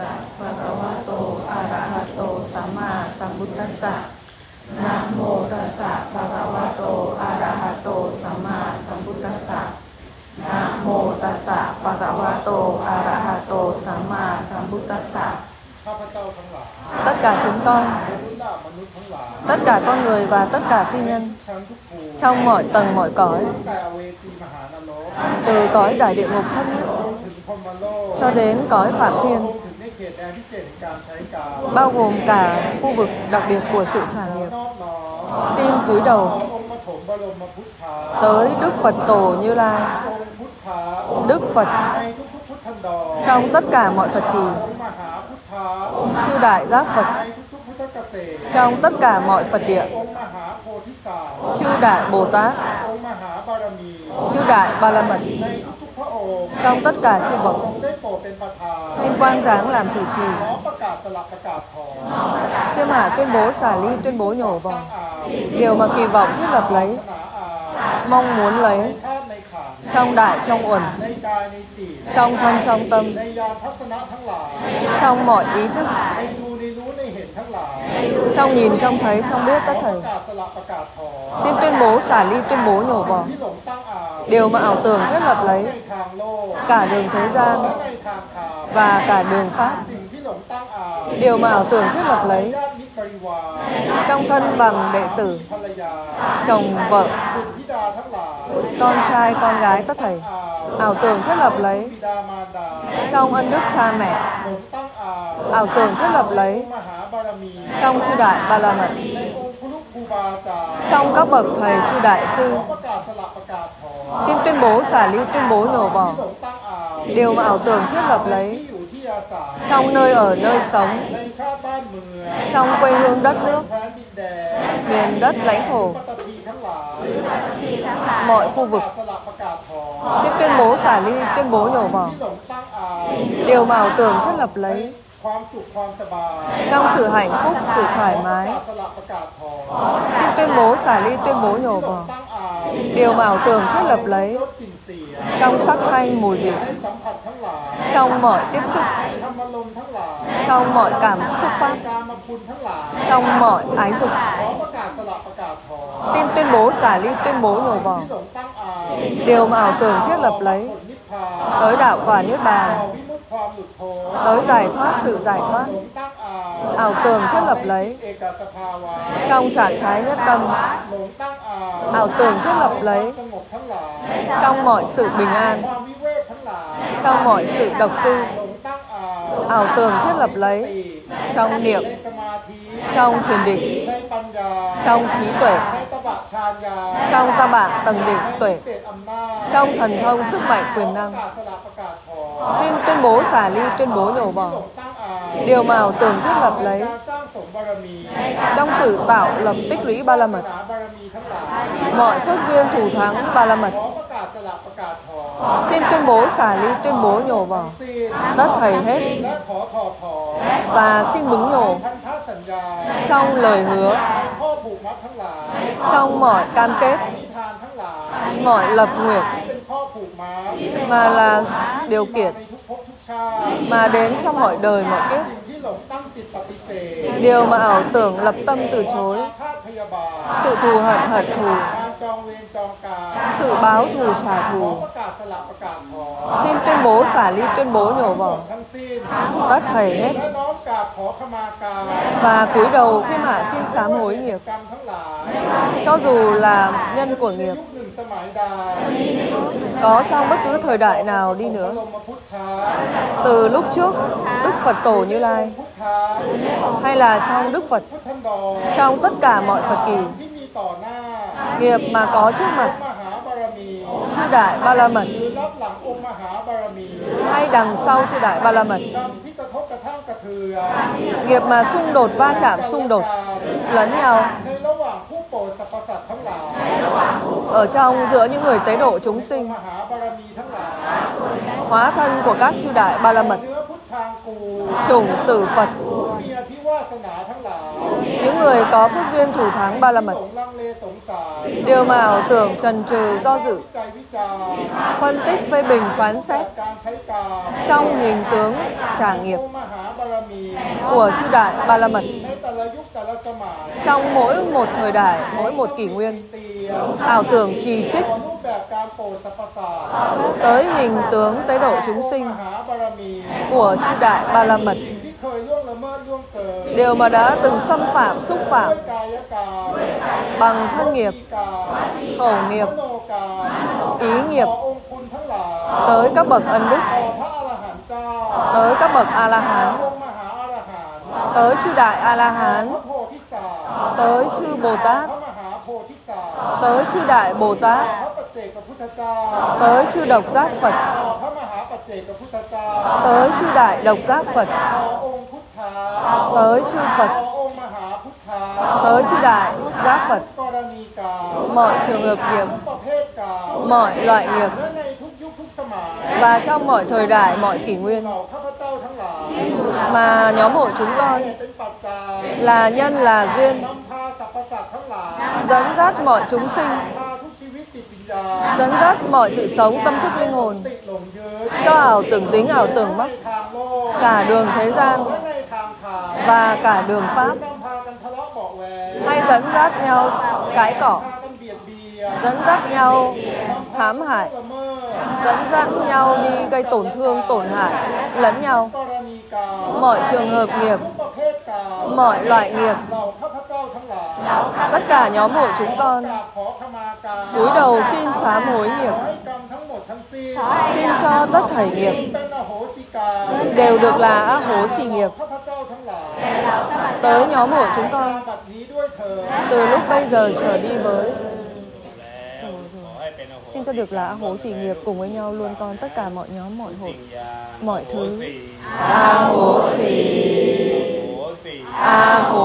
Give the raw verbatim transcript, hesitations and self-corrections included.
สะภะคะวะโตอะระหะโตสัมมาสัมพุทธัสสะนะโมตัสสะภะคะวะโตอะระหะโตสัมมาสัมพุทธัสสะนะโมตัสสะภะคะวะโตอะระหะโตสัมมาสัมพุทธัสสะ. Tất cả chúng con, tất cả con người và tất cả phi nhân trong mọi tầng mọi cõi, từ cõi đại địa ngục thấp nhất cho đến cõi phạm thiên, bao gồm cả khu vực đặc biệt của sự trả nghiệp, xin cúi đầu tới Đức Phật Tổ Như Lai, Đức Phật trong tất cả mọi Phật kỳ, chư đại giác Phật trong tất cả mọi Phật địa, chư đại Bồ Tát, chư đại Ba La Mật trong tất cả chư bậc, xin quang giáng làm chủ trì. Phiêm Hạ tuyên bố xả ly, tuyên bố nhổ vòng điều mà kỳ vọng thiết lập lấy, mong muốn lấy trong đại trong uẩn, trong thân trong tâm, trong mọi ý thức, trong nhìn trong thấy trong biết tất thảy. Xin tuyên bố xả ly, tuyên bố nhổ bỏ điều mà ảo tưởng thiết lập lấy, cả đường thế gian và cả đường pháp, điều mà ảo tưởng thiết lập lấy trong thân bằng đệ tử, chồng vợ, con trai con gái tất thảy, ảo tưởng thiết lập lấy trong ân đức cha mẹ, ảo tưởng thiết lập lấy trong chư đại Ba La Mật, trong các bậc thầy chư đại sư. Xin tuyên bố xả ly, tuyên bố nhổ bỏ điều mà ảo tưởng thiết lập lấy trong nơi ở nơi sống, trong quê hương đất nước, miền đất lãnh thổ, mọi khu vực. Xin tuyên bố xả ly, tuyên bố nhổ bỏ điều mà ảo tưởng thiết lập lấy trong sự hạnh phúc, sự thoải mái. Xin tuyên bố xả ly, tuyên bố nhổ bỏ điều mà ảo tưởng thiết lập lấy trong sắc thanh mùi vị, trong mọi tiếp xúc, trong mọi cảm xúc pháp, trong mọi ái dục. Xin tuyên bố xả ly, tuyên bố nhổ bỏ điều mà ảo tưởng thiết lập lấy tới đạo quả niết bàn, tới giải thoát, sự giải thoát, ảo tưởng thiết lập lấy trong trạng thái nhất tâm, ảo tưởng thiết lập lấy trong mọi sự bình an, trong mọi sự độc tư, ảo tưởng thiết lập lấy trong niệm, trong thiền định, trong trí tuệ, trong ta bạ tầng định tuệ, trong thần thông sức mạnh quyền năng. Xin tuyên bố xả ly, tuyên bố nhổ bỏ điều mà ảo tưởng thiết lập lấy trong sự tạo lập tích lũy Ba La Mật, mọi phước duyên thủ thắng Ba La Mật. Xin tuyên bố xả ly, tuyên bố nhổ bỏ tất thảy hết, và xin bứng nhổ trong lời hứa, trong mọi cam kết, mọi lập nguyện, mà là điều kiện mà đến trong mọi đời mọi kiếp, điều mà ảo tưởng lập tâm từ chối, sự thù hận hận thù, sự báo thù trả thù. Xin tuyên bố xả ly, tuyên bố nhổ bỏ tất thảy hết, và cúi đầu Phiêm Hạ xin sám hối nghiệp, cho dù là nhân của nghiệp, có trong bất cứ thời đại nào đi nữa, từ lúc trước Đức Phật Tổ Như Lai, hay là trong Đức Phật, trong tất cả mọi Phật kỳ, nghiệp mà có trước mặt chư đại Ba La Mật, hay đằng sau chư đại Ba La Mật, nghiệp mà xung đột, va chạm, xung đột lẫn nhau ở trong giữa những người tế độ chúng sinh, hóa thân của các chư đại Ba La Mật, chủng tử Phật, những người có phước duyên thủ thắng Ba La Mật, điều mà ảo tưởng trần trừ do dự, phân tích phê bình phán xét trong hình tướng trả nghiệp. của chư đại Ba La Mật. Trong mỗi một thời đại, mỗi một kỷ nguyên, ảo tưởng trì trích tới hình tướng tế độ chúng sinh của chư đại Ba La Mật, điều mà đã từng xâm phạm, xúc phạm bằng thân nghiệp, khẩu nghiệp, ý nghiệp tới các bậc ân đức, tới các bậc A La Hán, tới chư đại A La Hán, tới chư Bồ Tát, tới chư đại Bồ Tát, tới chư độc giác Phật, tới chư đại độc giác Phật, tới chư Phật, tới chư đại giác Phật, mọi trường hợp nghiệp, mọi loại nghiệp, và trong mọi thời đại, mọi kỷ nguyên, mà nhóm hội chúng con là nhân, là duyên, dẫn dắt mọi chúng sinh, dẫn dắt mọi sự sống tâm thức linh hồn cho ảo tưởng dính, ảo tưởng mắc, cả đường thế gian và cả đường pháp, hay dẫn dắt nhau cãi cọ, dẫn dắt nhau hãm hại, dẫn dắt nhau đi gây tổn thương, tổn hại lẫn nhau, mọi trường hợp nghiệp, mọi loại nghiệp. Tất cả nhóm hội chúng con cúi đầu xin sám hối nghiệp, xin cho tất thảy nghiệp đều được là A Hố Xì nghiệp tới nhóm hội chúng con từ lúc bây giờ trở đi với. Xin cho được là A Hố Xì nghiệp cùng với nhau luôn con, tất cả mọi nhóm, mọi hội, mọi thứ. A Hố Xì, A Hố